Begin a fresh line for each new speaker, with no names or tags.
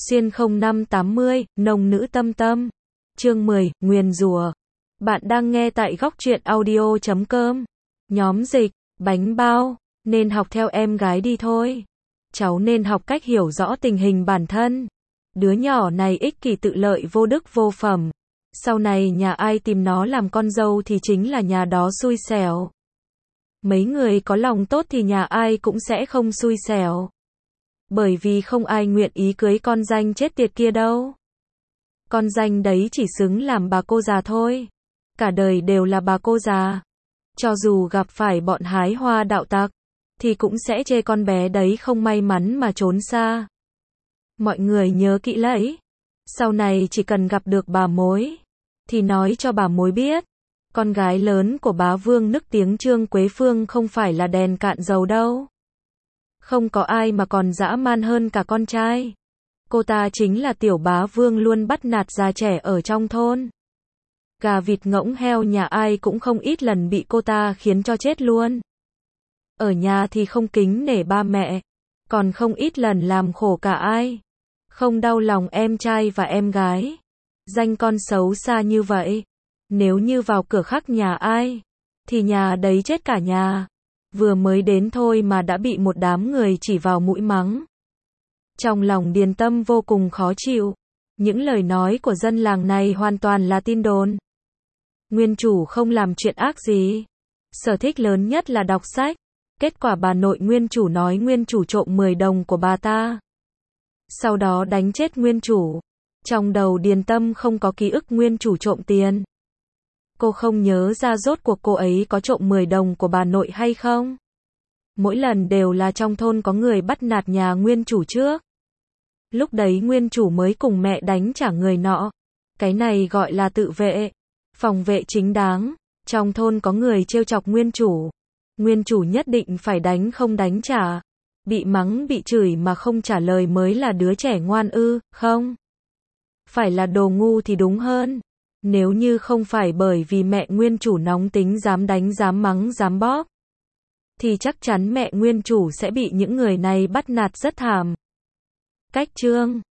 Xuyên 0580, nồng nữ tâm tâm. Chương 10, nguyền rủa. Bạn đang nghe tại góc truyện audio.com. Nhóm dịch, bánh bao, nên học theo em gái đi thôi. Cháu nên học cách hiểu rõ tình hình bản thân. Đứa nhỏ này ích kỷ tự lợi vô đức vô phẩm. Sau này nhà ai tìm nó làm con dâu thì chính là nhà đó xui xẻo. Mấy người có lòng tốt thì nhà ai cũng sẽ không xui xẻo. Bởi vì không ai nguyện ý cưới con danh chết tiệt kia đâu. Con danh đấy chỉ xứng làm bà cô già thôi. Cả đời đều là bà cô già. Cho dù gặp phải bọn hái hoa đạo tặc, thì cũng sẽ chê con bé đấy không may mắn mà trốn xa. Mọi người nhớ kỹ lấy. Sau này chỉ cần gặp được bà mối, thì nói cho bà mối biết. Con gái lớn của bá vương nức tiếng Trương Quế Phương không phải là đèn cạn dầu đâu. Không có ai mà còn dã man hơn cả con trai. Cô ta chính là tiểu bá vương luôn bắt nạt già trẻ ở trong thôn. Gà vịt ngỗng heo nhà ai cũng không ít lần bị cô ta khiến cho chết luôn. Ở nhà thì không kính nể ba mẹ, còn không ít lần làm khổ cả ai. Không đau lòng em trai và em gái. Danh con xấu xa như vậy. Nếu như vào cửa khắc nhà ai, thì nhà đấy chết cả nhà. Vừa mới đến thôi mà đã bị một đám người chỉ vào mũi mắng. Trong lòng Điền Tâm vô cùng khó chịu. Những lời nói của dân làng này hoàn toàn là tin đồn. Nguyên chủ không làm chuyện ác gì. Sở thích lớn nhất là đọc sách. Kết quả bà nội nguyên chủ nói nguyên chủ trộm 10 đồng của bà ta. Sau đó đánh chết nguyên chủ. Trong đầu Điền Tâm không có ký ức nguyên chủ trộm tiền. Cô không nhớ ra rốt cuộc cô ấy có trộm 10 đồng của bà nội hay không. Mỗi lần đều là trong thôn có người bắt nạt nhà nguyên chủ trước. Lúc đấy nguyên chủ mới cùng mẹ đánh trả người nọ. Cái này gọi là tự vệ. Phòng vệ chính đáng. Trong thôn có người trêu chọc nguyên chủ. Nguyên chủ nhất định phải đánh không đánh trả. Bị mắng bị chửi mà không trả lời mới là đứa trẻ ngoan ư, không? Phải là đồ ngu thì đúng hơn. Nếu như không phải bởi vì mẹ nguyên chủ nóng tính dám đánh dám mắng dám bóp, thì chắc chắn mẹ nguyên chủ sẽ bị những người này bắt nạt rất thảm. Cách chương